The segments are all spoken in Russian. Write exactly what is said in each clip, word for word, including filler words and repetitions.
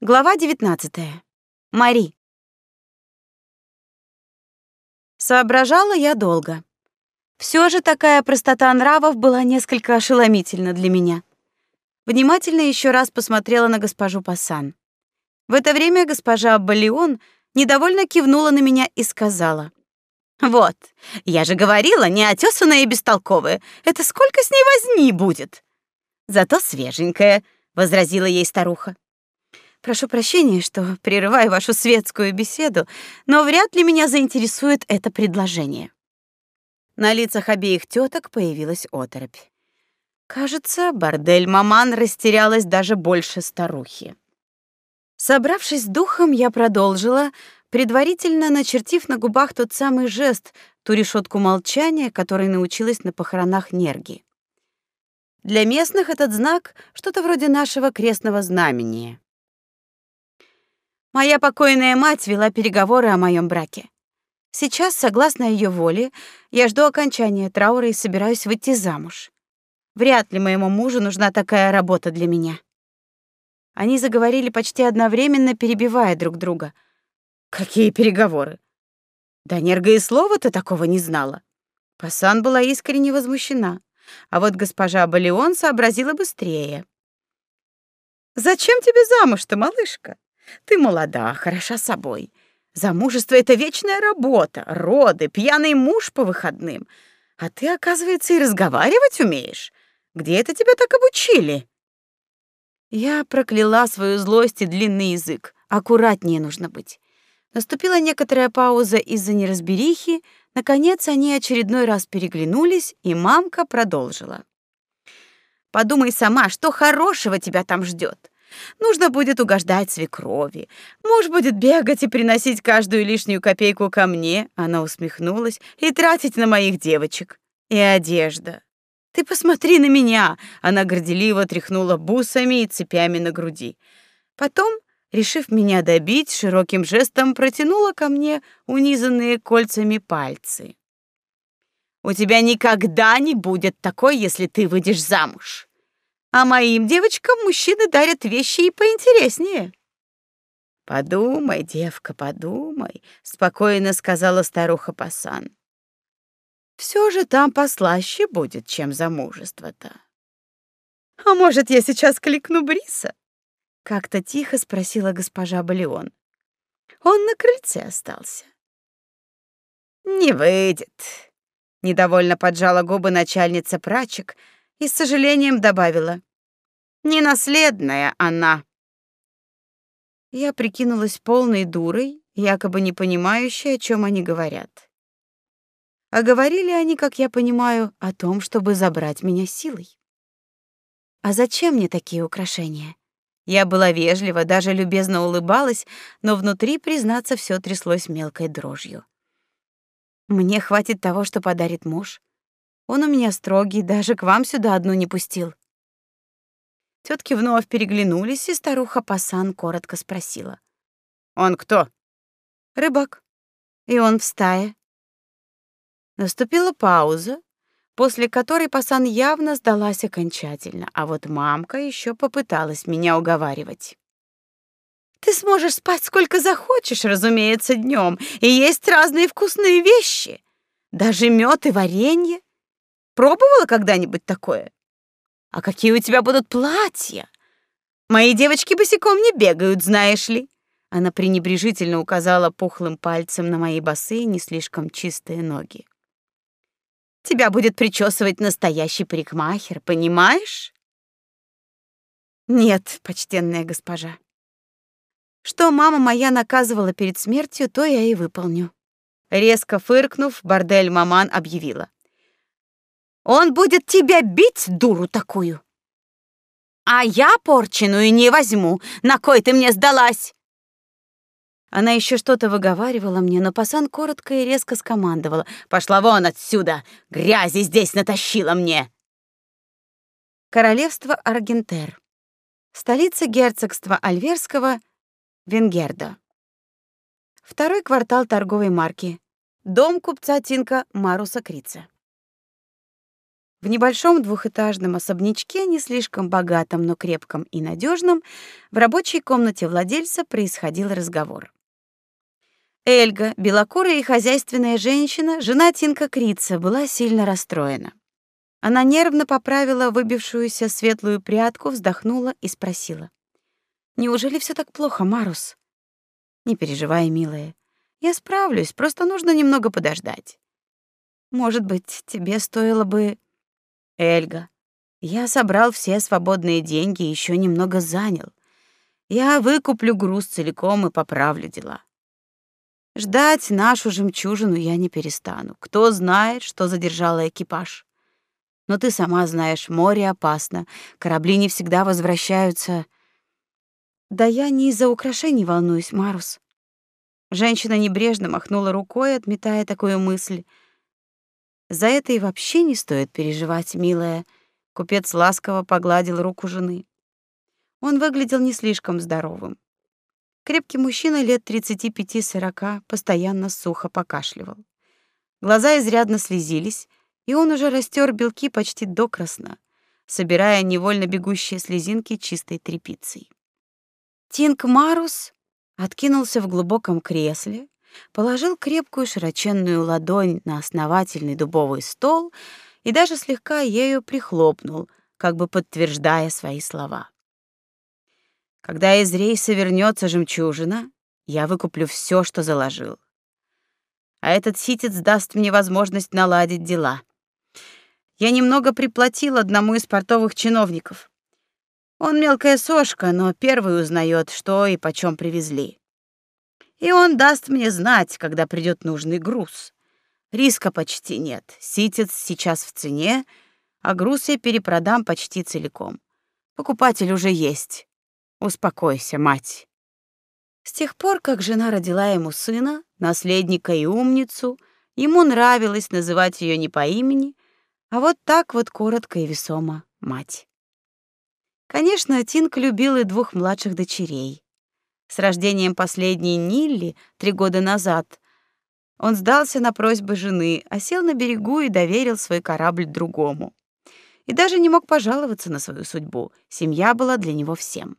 Глава девятнадцатая. Мари. Соображала я долго. Все же такая простота нравов была несколько ошеломительна для меня. Внимательно еще раз посмотрела на госпожу Пассан. В это время госпожа Баллион недовольно кивнула на меня и сказала: «Вот, я же говорила, неотесанная и бестолковая. Это сколько с ней возни будет?» «Зато свеженькая», — возразила ей старуха. «Прошу прощения, что прерываю вашу светскую беседу, но вряд ли меня заинтересует это предложение». На лицах обеих теток появилась оторопь. Кажется, бордель Маман растерялась даже больше старухи. Собравшись с духом, я продолжила, предварительно начертив на губах тот самый жест, ту решетку молчания, которой научилась на похоронах Нерги. Для местных этот знак — что-то вроде нашего крестного знамения. Моя покойная мать вела переговоры о моем браке. Сейчас, согласно ее воле, я жду окончания траура и собираюсь выйти замуж. Вряд ли моему мужу нужна такая работа для меня. Они заговорили почти одновременно, перебивая друг друга. Какие переговоры? Да Нерга и слова-то такого не знала. Пассан была искренне возмущена, а вот госпожа Баллион сообразила быстрее. «Зачем тебе замуж-то, малышка? Ты молода, хороша собой. Замужество — это вечная работа, роды, пьяный муж по выходным. А ты, оказывается, и разговаривать умеешь. Где это тебя так обучили?» Я прокляла свою злость и длинный язык. Аккуратнее нужно быть. Наступила некоторая пауза из-за неразберихи. Наконец они очередной раз переглянулись, и мамка продолжила. «Подумай сама, что хорошего тебя там ждет. Нужно будет угождать свекрови. Муж будет бегать и приносить каждую лишнюю копейку ко мне», — она усмехнулась, «и тратить на моих девочек. И одежда. Ты посмотри на меня!» — она горделиво тряхнула бусами и цепями на груди. Потом, решив меня добить, широким жестом протянула ко мне унизанные кольцами пальцы. «У тебя никогда не будет такой, если ты выйдешь замуж. А моим девочкам мужчины дарят вещи и поинтереснее». «Подумай, девка, подумай», — спокойно сказала старуха Пассан. «Все же там послаще будет, чем замужество-то». «А может, я сейчас кликну Бриса?» — как-то тихо спросила госпожа Баллион. «Он на крыльце остался». «Не выйдет», — недовольно поджала губы начальница прачек и с сожалением добавила: «Ненаследная она». Я прикинулась полной дурой, якобы не понимающей, о чем они говорят. А говорили они, как я понимаю, о том, чтобы забрать меня силой. А зачем мне такие украшения? Я была вежлива, даже любезно улыбалась, но внутри, признаться, все тряслось мелкой дрожью. Мне хватит того, что подарит муж. Он у меня строгий, даже к вам сюда одну не пустил. Тётки вновь переглянулись, и старуха Пассан коротко спросила: «Он кто?» «Рыбак. И он в стае». Наступила пауза, после которой Пассан явно сдалась окончательно, а вот мамка еще попыталась меня уговаривать. «Ты сможешь спать сколько захочешь, разумеется, днем, и есть разные вкусные вещи, даже мед и варенье. Пробовала когда-нибудь такое? А какие у тебя будут платья? Мои девочки босиком не бегают, знаешь ли». Она пренебрежительно указала пухлым пальцем на мои босые, не слишком чистые ноги. «Тебя будет причесывать настоящий парикмахер, понимаешь?» «Нет, почтенная госпожа. Что мама моя наказывала перед смертью, то я и выполню». Резко фыркнув, бордель Маман объявила: «Он будет тебя бить, дуру такую! А я порченую не возьму, на кой ты мне сдалась!» Она еще что-то выговаривала мне, но Пассан коротко и резко скомандовала: «Пошла вон отсюда! Грязи здесь натащила мне!» Королевство Аргентер. Столица герцогства Альверского, Венгердо. Второй квартал торговой марки. Дом купца Тинка Маруса Крица. В небольшом двухэтажном особнячке, не слишком богатом, но крепком и надежном, в рабочей комнате владельца происходил разговор. Эльга, белокурая и хозяйственная женщина, жена Тинка Крица, была сильно расстроена. Она нервно поправила выбившуюся светлую прядку, вздохнула и спросила: «Неужели все так плохо, Марус?» «Не переживай, милая. Я справлюсь, просто нужно немного подождать. Может быть, тебе стоило бы...» «Эльга, я собрал все свободные деньги и еще немного занял. Я выкуплю груз целиком и поправлю дела. Ждать нашу жемчужину я не перестану. Кто знает, что задержало экипаж. Но ты сама знаешь, море опасно, корабли не всегда возвращаются...» «Да я не из-за украшений волнуюсь, Марус». Женщина небрежно махнула рукой, отметая такую мысль. «За это и вообще не стоит переживать, милая». Купец ласково погладил руку жены. Он выглядел не слишком здоровым. Крепкий мужчина лет тридцати пяти-сорока постоянно сухо покашливал. Глаза изрядно слезились, и он уже растер белки почти докрасна, собирая невольно бегущие слезинки чистой тряпицей. Тинк Марус откинулся в глубоком кресле, положил крепкую широченную ладонь на основательный дубовый стол и даже слегка ею прихлопнул, как бы подтверждая свои слова. «Когда из рейса вернется жемчужина, я выкуплю все, что заложил. А этот ситец даст мне возможность наладить дела. Я немного приплатил одному из портовых чиновников. Он мелкая сошка, но первый узнает, что и почем привезли. И он даст мне знать, когда придет нужный груз. Риска почти нет. Ситец сейчас в цене, а груз я перепродам почти целиком. Покупатель уже есть. Успокойся, мать». С тех пор, как жена родила ему сына, наследника и умницу, ему нравилось называть ее не по имени, а вот так вот коротко и весомо — мать. Конечно, Тинк любил и двух младших дочерей. С рождением последней Нилли три года назад он сдался на просьбы жены, а сел на берегу и доверил свой корабль другому. И даже не мог пожаловаться на свою судьбу. Семья была для него всем.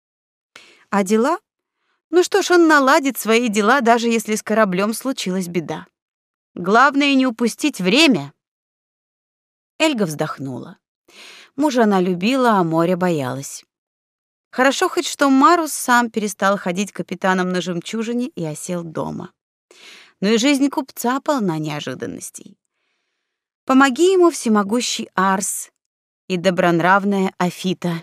А дела? Ну что ж, он наладит свои дела, даже если с кораблем случилась беда. Главное не упустить время. Эльга вздохнула. Мужа она любила, а море боялась. Хорошо хоть что Марус сам перестал ходить капитаном на жемчужине и осел дома. Но и жизнь купца полна неожиданностей. Помоги ему всемогущий Арс и добронравная Афита.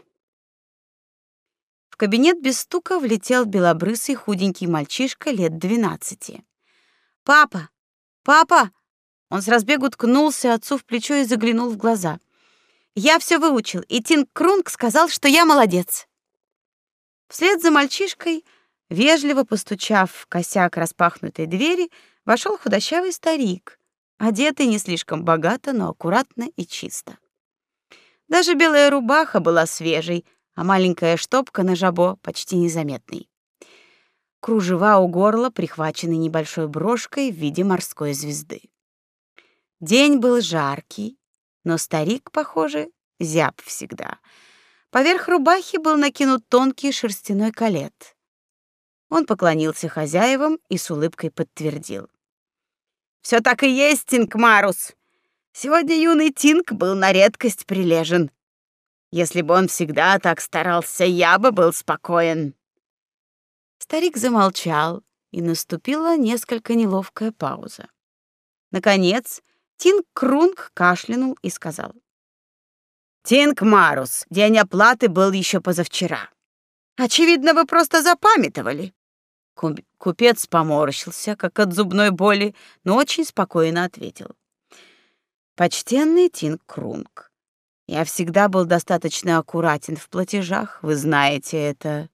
В кабинет без стука влетел белобрысый худенький мальчишка лет двенадцати. «Папа! Папа!» Он с разбегу ткнулся отцу в плечо и заглянул в глаза. «Я все выучил, и Тинк Крунг сказал, что я молодец». Вслед за мальчишкой, вежливо постучав в косяк распахнутой двери, вошел худощавый старик, одетый не слишком богато, но аккуратно и чисто. Даже белая рубаха была свежей, а маленькая штопка на жабо почти незаметной. Кружева у горла прихвачены небольшой брошкой в виде морской звезды. День был жаркий, но старик, похоже, зяб всегда. Поверх рубахи был накинут тонкий шерстяной калет. Он поклонился хозяевам и с улыбкой подтвердил: «Все так и есть, Тинк Марус. Сегодня юный Тинк был на редкость прилежен. Если бы он всегда так старался, я бы был спокоен». Старик замолчал, и наступила несколько неловкая пауза. Наконец, Тинк Крунг кашлянул и сказал: «Тинк Марус, день оплаты был еще позавчера. Очевидно, вы просто запамятовали». Купец поморщился, как от зубной боли, но очень спокойно ответил: «Почтенный Тинк Крунг, я всегда был достаточно аккуратен в платежах, вы знаете это.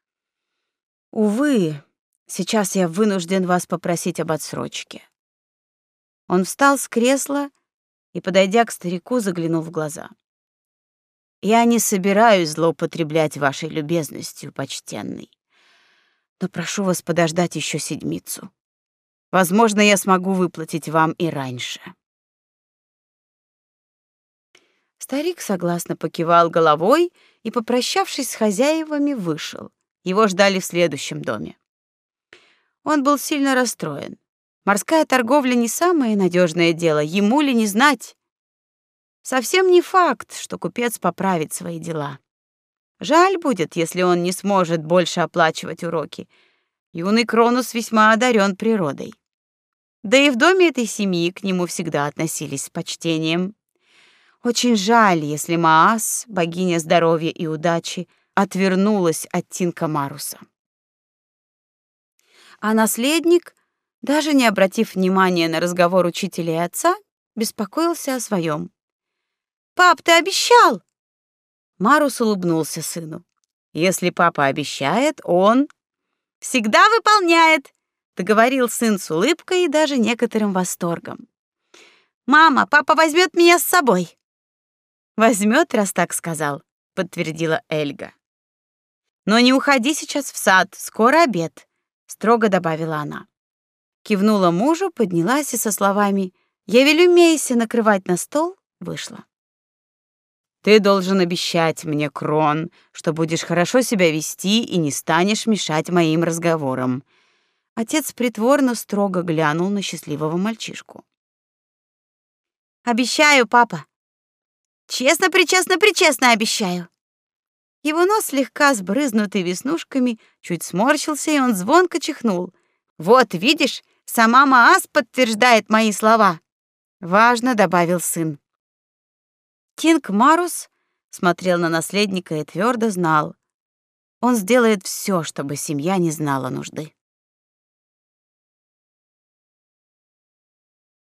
Увы, сейчас я вынужден вас попросить об отсрочке». Он встал с кресла и, подойдя к старику, заглянул в глаза. «Я не собираюсь злоупотреблять вашей любезностью, почтенный, но прошу вас подождать еще седмицу. Возможно, я смогу выплатить вам и раньше». Старик согласно покивал головой и, попрощавшись с хозяевами, вышел. Его ждали в следующем доме. Он был сильно расстроен. Морская торговля не самое надежное дело, ему ли не знать. Совсем не факт, что купец поправит свои дела. Жаль будет, если он не сможет больше оплачивать уроки. Юный Кронус весьма одарен природой. Да и в доме этой семьи к нему всегда относились с почтением. Очень жаль, если Маас, богиня здоровья и удачи, отвернулась от Тинка Маруса. А наследник, даже не обратив внимания на разговор учителя и отца, беспокоился о своем. «Пап, ты обещал!» Марус улыбнулся сыну. «Если папа обещает, он всегда выполняет», — договорил сын с улыбкой и даже некоторым восторгом. «Мама, папа возьмет меня с собой». «Возьмет, раз так сказал», — подтвердила Эльга. «Но не уходи сейчас в сад, скоро обед», — строго добавила она. Кивнула мужу, поднялась и со словами «Я велю Мейсе накрывать на стол» вышла. «Ты должен обещать мне, Крон, что будешь хорошо себя вести и не станешь мешать моим разговорам». Отец притворно строго глянул на счастливого мальчишку. «Обещаю, папа. Честно-пречестно-пречестно обещаю». Его нос, слегка сбрызнутый веснушками, чуть сморщился, и он звонко чихнул. «Вот, видишь, сама Маас подтверждает мои слова», — важно добавил сын. Тинк Марус смотрел на наследника и твердо знал, он сделает все, чтобы семья не знала нужды.